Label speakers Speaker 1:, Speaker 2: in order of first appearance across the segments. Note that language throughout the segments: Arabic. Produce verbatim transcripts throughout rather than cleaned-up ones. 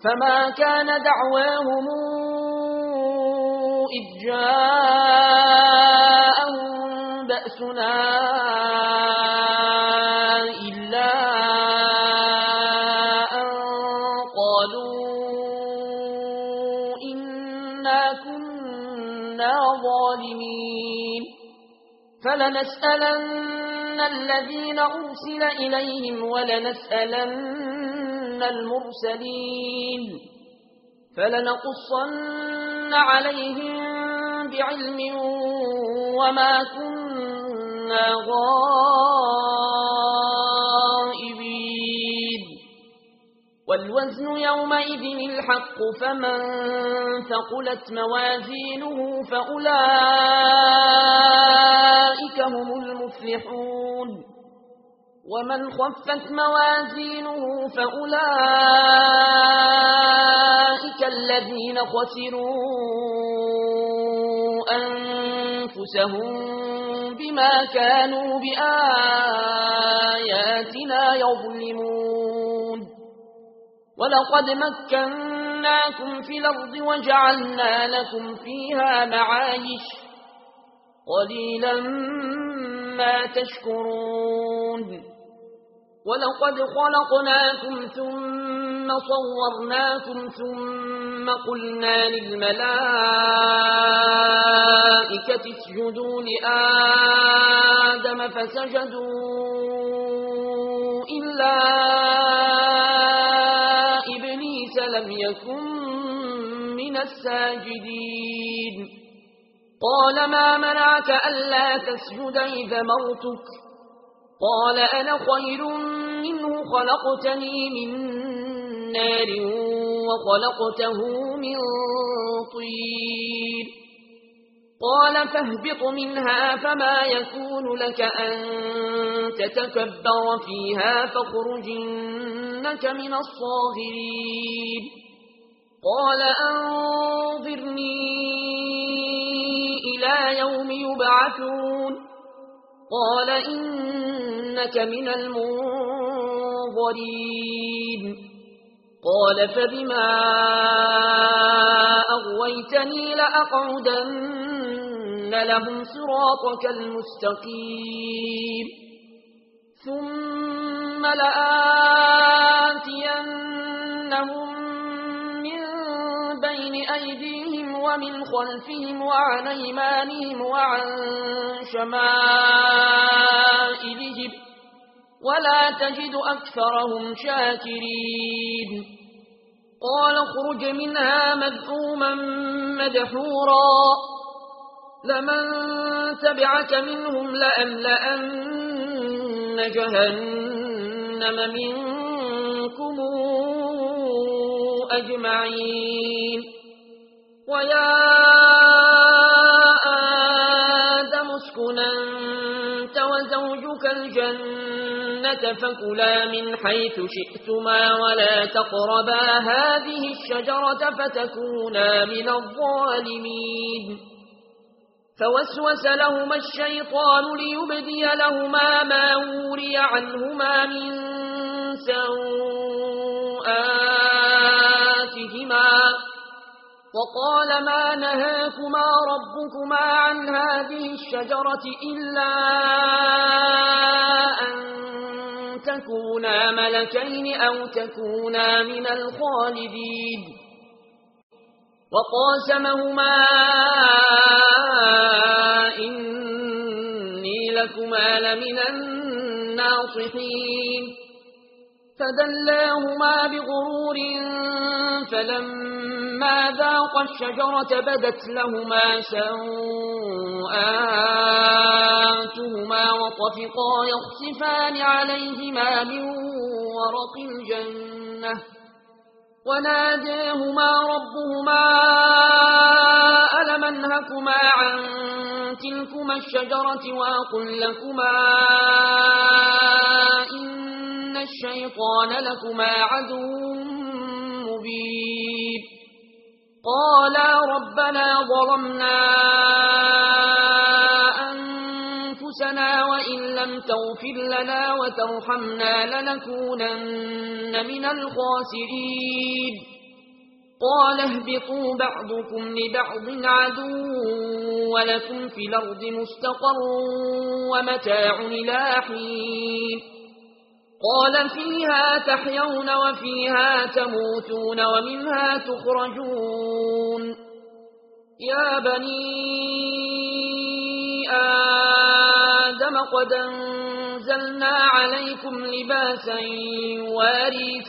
Speaker 1: فما كان دعواهم إذ جاءهم بأسنا إلا أن قالوا إنا كنا ظالمين فلنسألن الذين أرسل إليهم ولنسألن المرسلين فلنقصن عليهم بعلم وما كنا غائبين والوزن يومئذ الحق فمن ثقلت موازينه فأولئك هم المفلحون ومن خفت موازينه فأولئك الذين خسروا أنفسهم بما كانوا بآياتنا يظلمون ولقد مكناكم في الأرض وجعلنا لكم فيها معايش قليلا ما تشكرون ولقد خلقناكم ثم صورناكم ثم قلنا للملائكة اسجدوا لآدم فسجدوا إلا إبليس لم يكن من الساجدين قال ما منعك ألا تسجد إذا مرتك قال أنا خير منه خلقتني من نار وخلقته من طين قال فاهبط منها فما يكون لك أن تتكبر فيها فاخرج إنك من الصاغرين قال أنظرني إلى يوم يبعثون قال إنك من المنظرين قال فبما أغويتني لأقعدن لهم صراطك المستقيم ثم لآتينهم من بين أيديهم ومن خلفهم وعن أيمانهم وعن شمائلهم ولا تجد أكثرهم شاكرين قال اخرج منها مذءوما مدحورا لمن تبعك منهم لأملأن جهنم منكم أجمعين ويا آدم اسكن أنت وزوجك الجنة فكلا من حيث شئتما ولا تقربا هذه الشجرة فتكونا من الظالمين فوسوس لهما الشيطان ليبدي لهما ما وري عنهما من سوآتهما وقال ما نهاكما ربكما عن هذه الشجرة إلا أن تكونا ملكين أو تكونا من الخالدين وقاسمهما إني لكما لمن الناصحين فدلاهما بغرور فلما ذاقا الشجرة بدت لهما سوآتهما وطفقا يخصفان عليهما من ورق الجنة وناداهما ربهما ألم أنهكما عن تلكما الشجرة وأقل لكما إن الشيطان لكما عدو مبين قالا ربنا ظلمنا أنفسنا وإن لم تغفر لنا وترحمنا لنكونن من الخاسرين قال اهبطوا بعضكم لبعض عدو ولكم في الأرض مستقر ومتاع إلى حين قال فيها تحيون وفيها تموتون ومنها تخرجون يا بني آدم قد أنزلنا عليكم لباسا يواري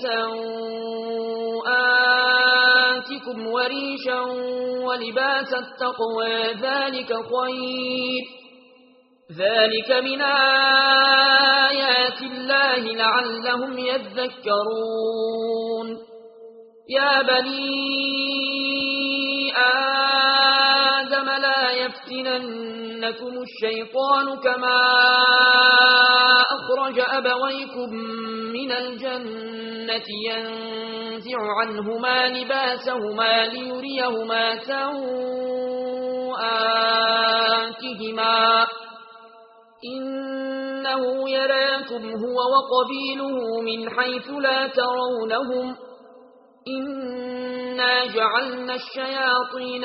Speaker 1: سوآتكم وريشا ولباس التقوى ذلك خير ذلك من آيات الله لعلهم يذكرون يا بني آدم لا يفتننكم الشيطان كما أخرج أبويكم من الجنة ينزع عنهما لباسهما ليريهما سوآتهما إنه يراكم هو وقبيله من حيث لا ترونهم إنا جعلنا الشياطين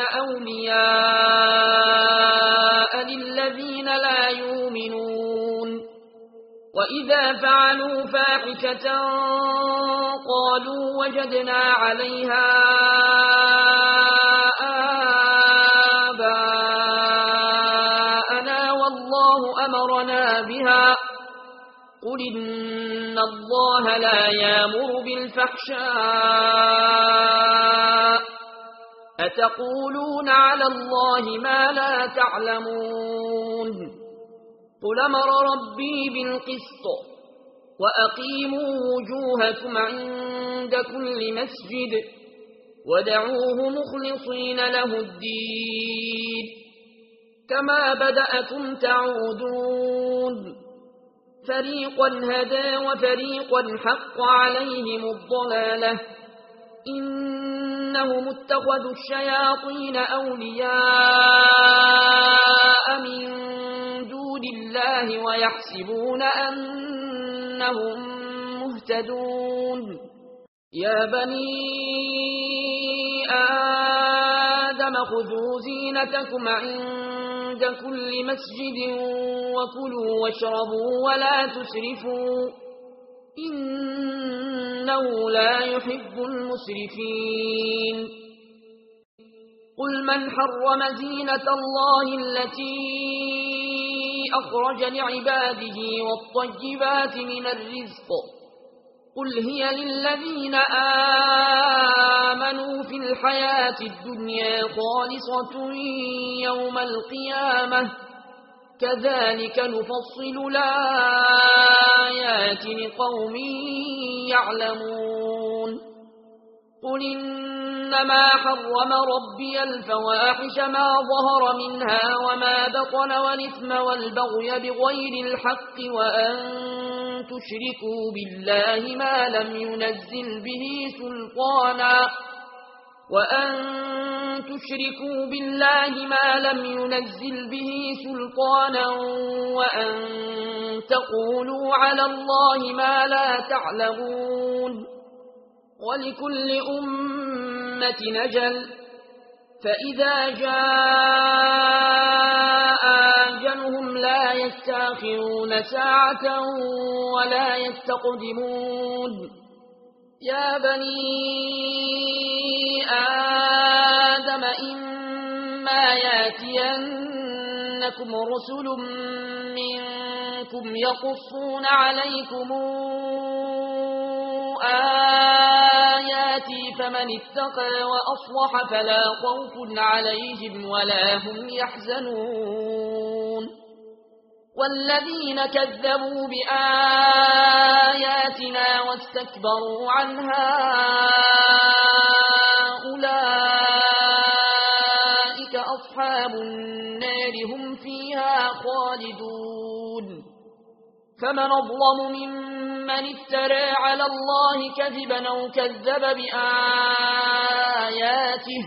Speaker 1: أولياء للذين لا يؤمنون وإذا فعلوا فاحشة قالوا وجدنا عليها آباءنا والله أمرنا بها قل إن الله لا يأمر بالفحشاء أتقولون على الله ما لا تعلمون قل أمر ربي بالقسط وأقيموا وجوهكم عند كل مسجد ودعوه مخلصين له الدين كما بدأكم تعودون فريقا هدى وفريقا حق عليهم الضلالة إنهم اتخذوا الشياطين أولياء من دون الله ويحسبون أنهم مهتدون يا بني آدم خذوا زينتكم عند كل مسجد وكلوا واشربوا ولا تسرفوا إنه لا يحب المسرفين قل من حرم زينة الله التي أخرج لعباده والطيبات من الرزق قل هي للذين آمنوا في الحياة الدنيا خالصة يوم القيامة كذلك نفصل الآيات لقوم يعلمون قل إنما حرم ربي الفواحش ما ظهر منها وما بطن والإثم والبغي بغير الحق وأن تشركوا بالله ما لم ينزل به سلطانا وأن تشركوا بالله ما لم ينزل به سلطانا وأن تقولوا على الله ما لا تعلمون ولكل أمة نجل فإذا جاء أجلهم لا يستأخرون ساعة ولا يستقدمون يا بني آدم إما ياتينكم رسل منكم يقصون عليكم آياتي فمن اتقى وأصلح فلا خوف عليهم ولا هم يحزنون والذين كذبوا بآياتنا واستكبروا عنها أولئك أصحاب النار هم فيها خالدون فمن أظلم ممن افترى على الله كذبا أو كذب بآياته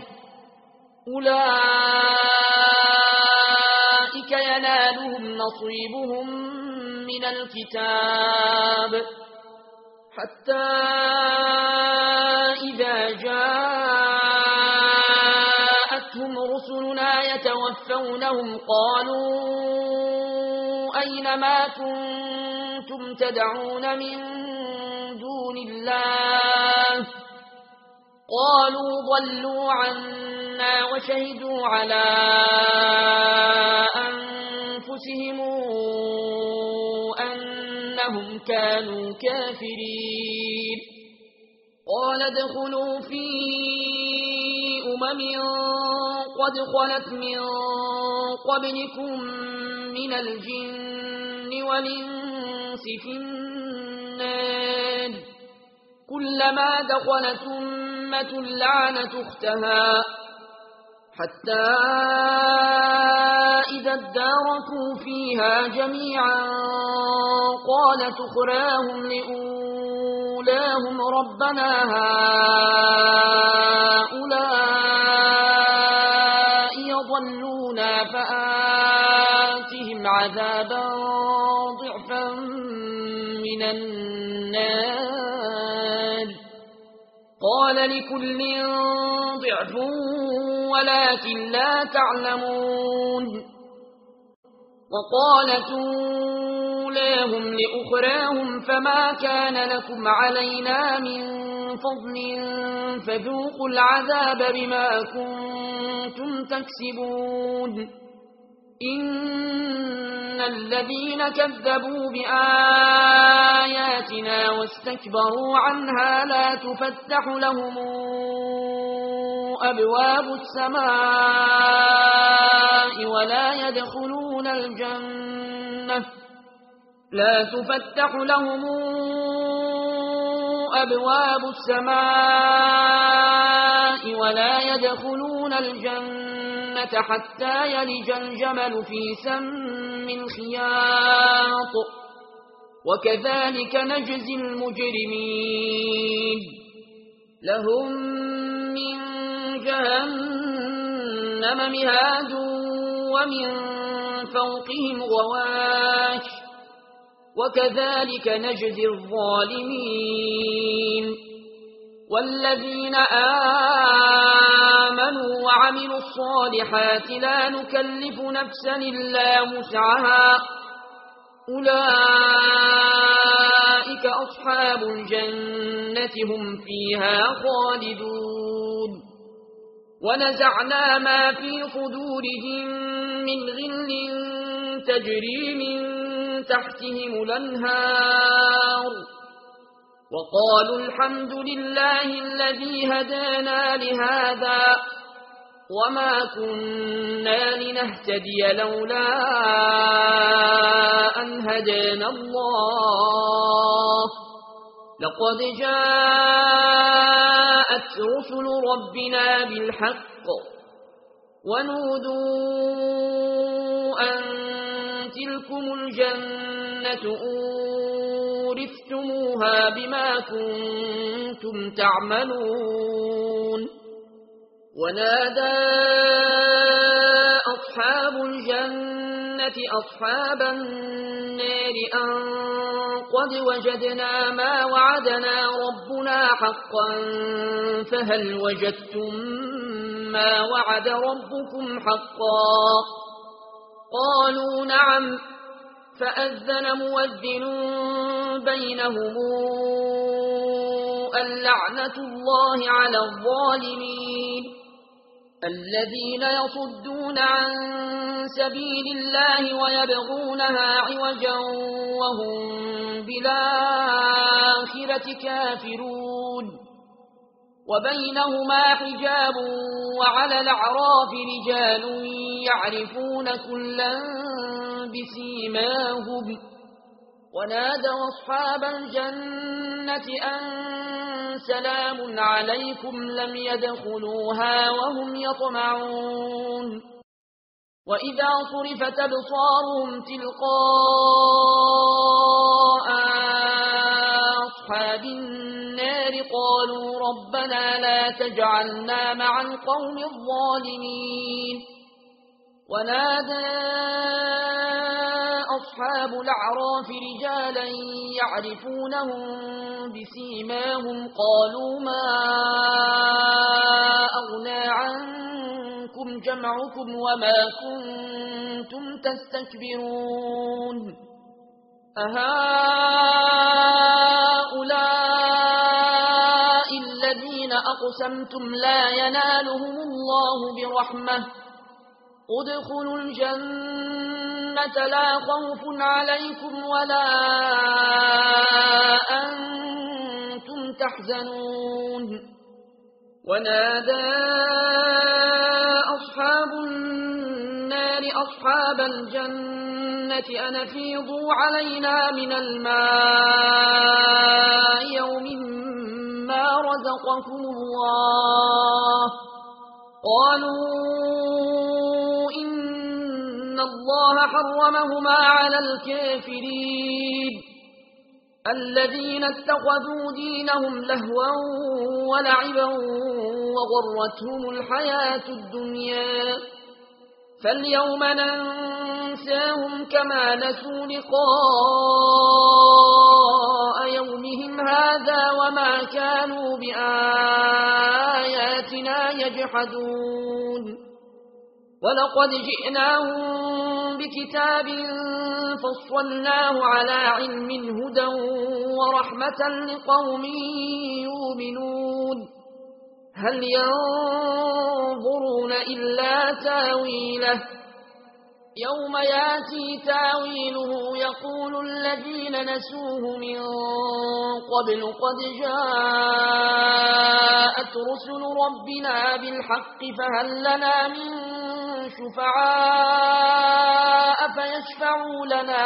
Speaker 1: أولئك ينالهم نصيبهم من الكتاب حتى إذا جاء يتوفونهم قالوا أين ما كنتم تدعون من دون الله قالوا ضلوا عنا وشهدوا على أنفسهم أنهم كانوا كافرين قال ادخلوا في أمم قد خلت من قبلكم من الجن والإنس في النار كلما دخلت أمة لعنت أختها حتى إذا اداركوا فيها جميعا قالت أخراهم لأولاهم ربنا هؤلاء يضلونا فآتهم عذابا ضعفا من النار قال لكل ضعف ولكن لا تعلمون وقالت أولاهم لأخراهم فما كان لكم علينا من فضل فذوقوا العذاب بما كنتم تكسبون إن الذين كذبوا بآياتنا واستكبروا عنها لا تفتح لهم أبواب السماء ولا يدخلون الجنة لا تفتح لهم أبواب السماء ولا يدخلون الجنة حتى يلج الجمل في سم الخياط وكذلك نجزي المجرمين لهم من جهنم مهاد ومن فوقهم غواش وكذلك نجزي الظالمين والذين آمنوا وعملوا الصالحات لا نكلف نفسا إلا وسعها أولئك أصحاب الجنة هم فيها خالدون ونزعنا ما في صدورهم من غل تجري من تحتهم الأنهار وقالوا الحمد لله الذي هدانا لهذا وما كنا لنهتدي لولا أن هدانا الله لقد جاءت رسل ربنا بالحق ونودوا أن تلكم الجنة أورثتموها بما كنتم تعملون ونادى أصحاب الجنة أصحاب النار أن قد وجدنا ما وعدنا ربنا حقا فهل وجدتم ما وعد ربكم حقا قالوا نعم فأذن مؤذن بينهم اللعنة الله على الظالمين الذين يصدون عن سبيل الله ويبغونها عوجا وهم بالآخرة كافرون وبينهما حجاب وعلى الأعراف رجال يعرفون كلا بسيماهم ونادوا أصحاب الجنة أن سلام عليكم لم يدخلوها وهم يطمعون وإذا صرفت أبصارهم تلقاء أصحاب النار قالوا ربنا لا تجعلنا مع القوم الظالمين ونادى أصحاب الأعراف رجالا يعرفونهم بسيماهم قالوا ما أغنى عنكم جمعكم وما كنتم تستكبرون أهؤلاء الذين أقسمتم لا ينالهم الله برحمة ادخلوا الجنة لا خوف عليكم ولا أنتم تحزنون ونادى أصحاب النار أصحاب الجنة أن أفيضوا علينا من الماء يوم ما رزقكم الله قالوا إن الله حرمهما على الكافرين الذين اتخذوا دينهم لهوا ولعبا وغرتهم الحياة الدنيا فاليوم ننساهم كما نسوا لقاء يومهم هذا وما كانوا بآياتنا يجحدون ولقد جئناهم بكتاب فصلناه على علم هدى ورحمة لقوم يؤمنون هل ينظرون إلا تاويله يوم ياتي تاويله يقول الذين نسوه من قبل قد جاءت رسل ربنا بالحق فهل لنا من شفعاء فيشفعوا لنا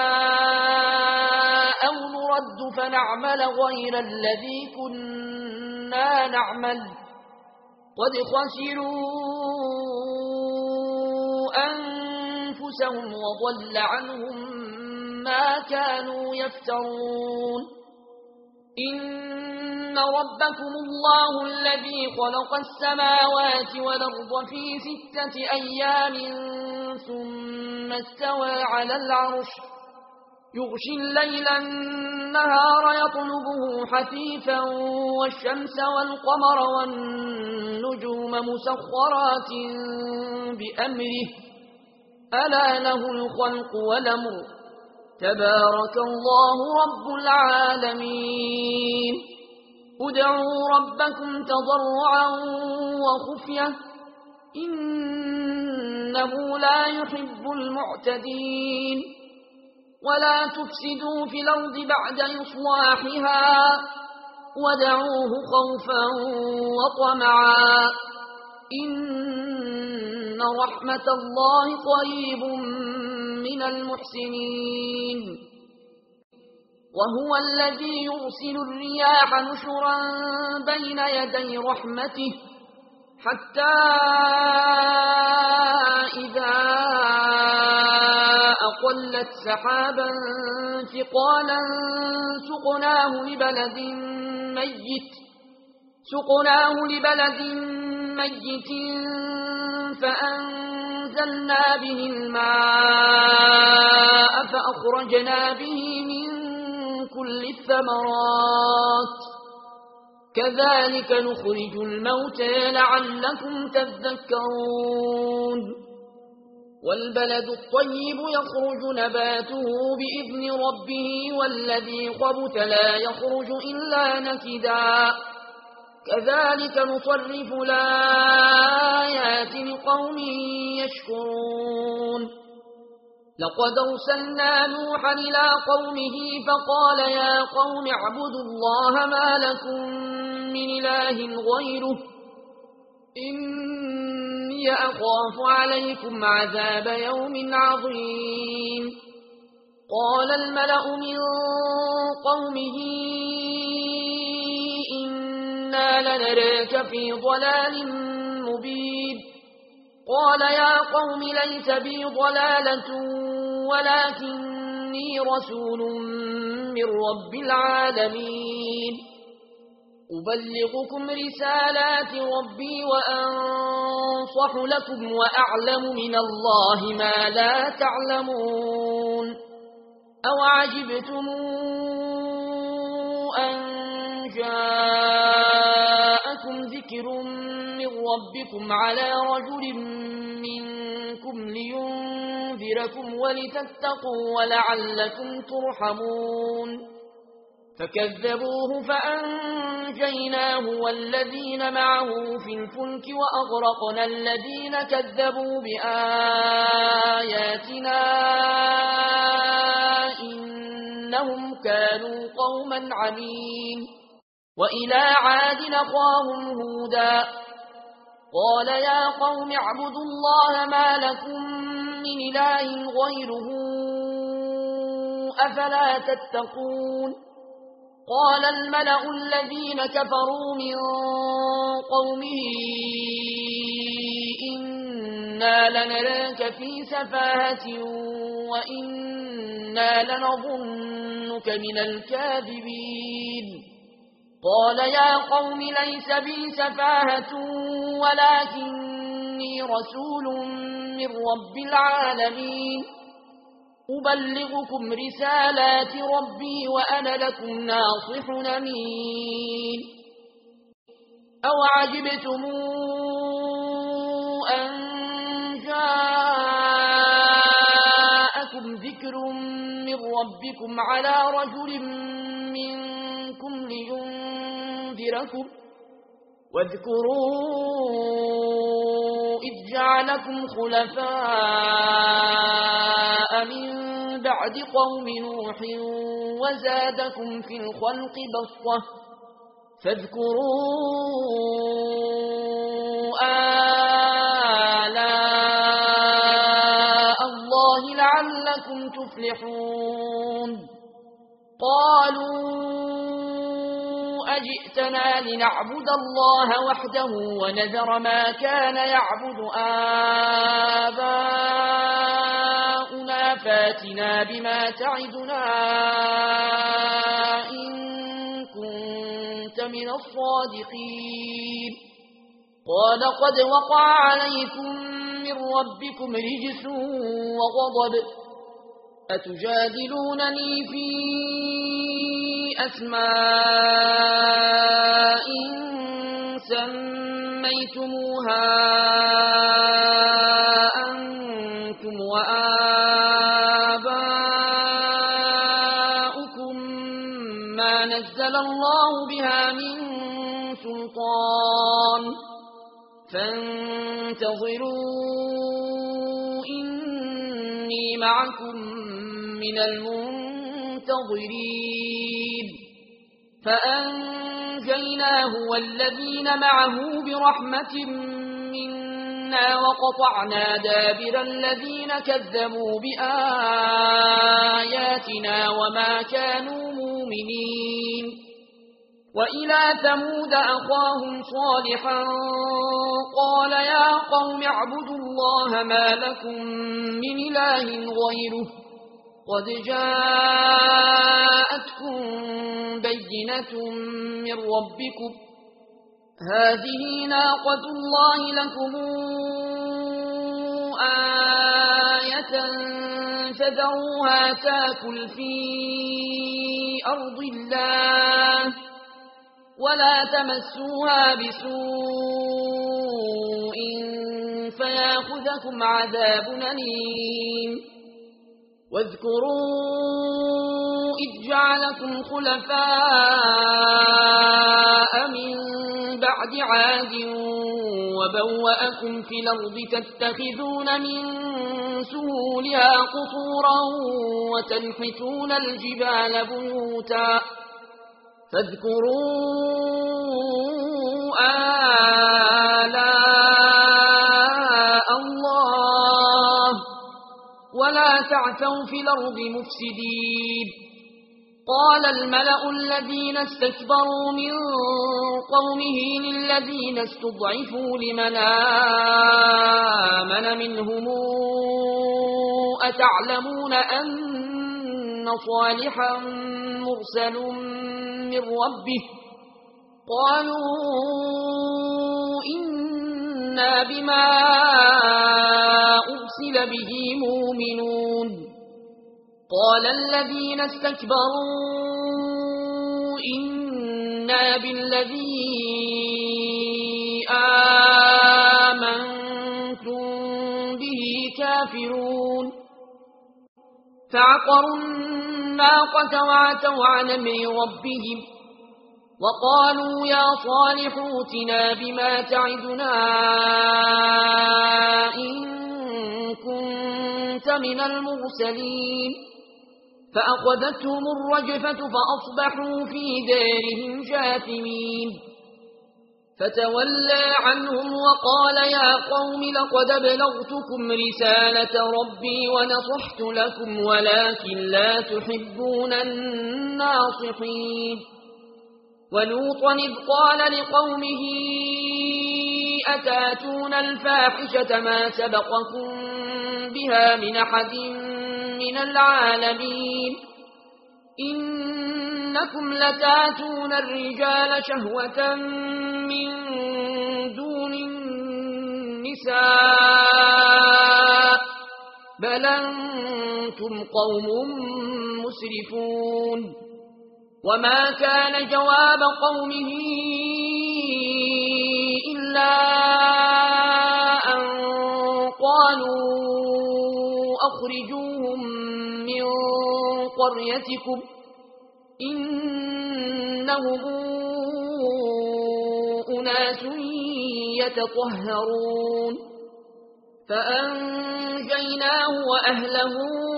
Speaker 1: أو نرد فنعمل غير الذي كنا نعمل قد خسروا أنفسهم وضل عنهم ما كانوا يفترون إن ربكم الله الذي خلق السماوات والأرض في ستة أيام ثم استوى على العرش يغشي الليل النهار يطلبه حثيثا والشمس والقمر والنجوم مسخرات بأمره ألا له الخلق والأمر تبارك الله رب العالمين ادعوا ربكم تضرعا وخفية إنه لا يحب المعتدين ولا تفسدوا في الأرض بعد إصلاحها ودعوه خوفا وطمعا إن رحمة الله قريب من المحسنين وهو الذي يرسل الرياح نشرا بين يدي رحمته حتى إذا أقلت سحابا ثقالا سقناه لبلد ميت سقناه لبلد ميت فأنزلنا به الماء فأخرجنا به من كل الثمرات كذلك نخرج الموتى لعلكم تذكرون والبلد الطيب يخرج نباته بإذن ربه والذي خبث لا يخرج إلا نكدا كذلك نصرف الآيات لقوم يشكرون لقد أرسلنا نوحا إلى قومه فقال يا قوم اعبدوا الله ما لكم من إله غيره إني أخاف عليكم عذاب يوم عظيم قال الملأ من قومه إنا لنراك في ضلال مبين قال يا قوم ليس بي ضلالة ولكني رسول من رب العالمين أبلغكم رسالات ربي وأنصح لكم وأعلم من الله ما لا تعلمون أوعجبتم أن جاءكم ذكر غير من ربكم على رجل منكم لينذركم ولتتقوا ولعلكم ترحمون فكذبوه فأنجيناه والذين معه في الفلك وأغرقنا الذين كذبوا بآياتنا إنهم كانوا قوما عمين وإلى عاد أخاهم هودا قال يا قوم اعبدوا الله ما لكم من إله غيره أفلا تتقون قال الملأ الذين كفروا من قومه إنا لنراك في سفاهة وإنا لنظنك من الكاذبين قال يا قوم ليس بي سفاهة ولكني رسول من رب العالمين أبلغكم رسالات ربي وأنا لكم ناصح أمين أوعجبتم أن جاءكم ذكر من ربكم على رجل منكم لينذركم واذكروا إذ جعلكم خلفاء من بعد قوم نوح وزادكم في الخلق بسطة فاذكروا آلاء الله لعلكم تفلحون قالوا أجئتنا لنعبد الله وحده ونذر ما كان يعبد آباؤنا فاتنا بما تعدنا إن كنت من الصادقين قال قد وقع عليكم من ربكم رجس وغضب أتجادلونني في أسماء سميتموها أنتم وآباؤكم ما نزل الله بها من سلطان فانتظروا إني معكم من المنتظرين فأنجيناه والذين معه برحمة منا وقطعنا دابر الذين كذبوا بآياتنا وما كانوا مؤمنين وإلى ثمود أخاهم صالحا قال يا قوم اعبدوا الله ما لكم من إله غيره قد جاءتكم بينة من ربكم هذه ناقة الله لكم آية فذروها تاكل في أرض الله ولا تمسوها بسوء فياخذكم عذاب أليم واذكروا إذ جعلكم خلفاء من بعد عاد وبوأكم في الأرض تتخذون من سهولها قصورا وتنحتون الجبال بيوتا فاذكروا آلاء الله ولا تعثوا في الأرض مفسدين قال الملأ الذين استكبروا من قومه للذين استضعفوا لمن آمن منهم أتعلمون أن صالحا مرسل من ربه قالوا إنا بما أرسل به مؤمنون قال الذين استكبروا إنا بالذي كافرون فعقروا الناقة وعتوا عن أمر ربهم وقالوا يا صالح ائتنا بما تعدنا إن كنت من المرسلين فأخذتهم الرجفة فأصبحوا في دارهم جاثمين فتولى عنهم وقال يا قوم لقد أبلغتكم رسالة ربي ونصحت لكم ولكن لا تحبون الناصحين ولوطا إذ قال لقومه أتاتون الفاحشة ما سبقكم بها من أحد من العالمين إنكم لتاتون الرجال شهوة من دون النساء بل أنتم قوم مسرفون وما كان جواب قومه إلا أن قالوا أخرجوهم من قريتكم إنهم أناس يتطهرون فأنجيناه وأهله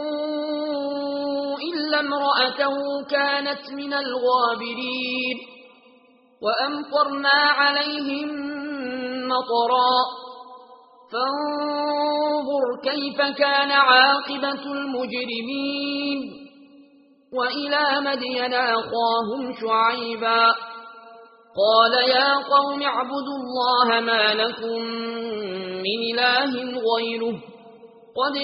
Speaker 1: إلا امرأته كانت من الغابرين وأمطرنا عليهم مطرا فانظر كيف كان عاقبة المجرمين وإلى مدين أخاهم شعيبا قال يا قوم اعبدوا الله ما لكم من إله غيره قد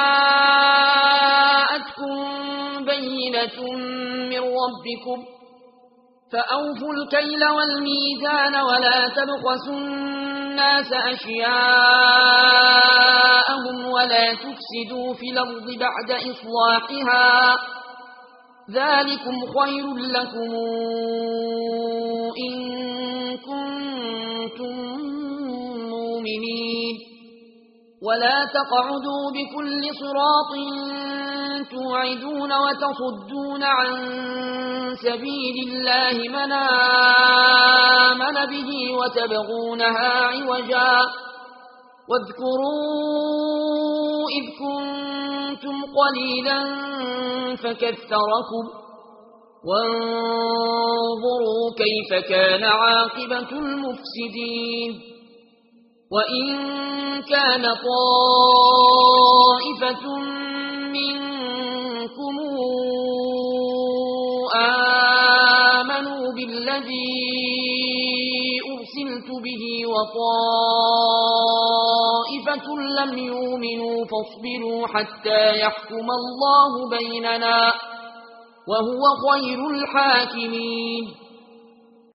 Speaker 1: جاءتكم بينة من ربكم فأوفوا الكيل والميزان ولا تبخسوا الناس أشياءهم ولا تفسدوا في الأرض بعد إصلاحها ذلكم خير لكم إن كنتم مؤمنين ولا تقعدوا بكل صراط توعدون وتصدون عن سبيل الله من آمن به وتبغونها عوجا واذكروا إذ كنتم قليلا فكثركم وانظروا كيف كان عاقبة المفسدين وإن كان طائفة منكم آمنوا بالذي أرسلت به وطائفة لم يؤمنوا فاصبروا حتى يحكم الله بيننا وهو خير الحاكمين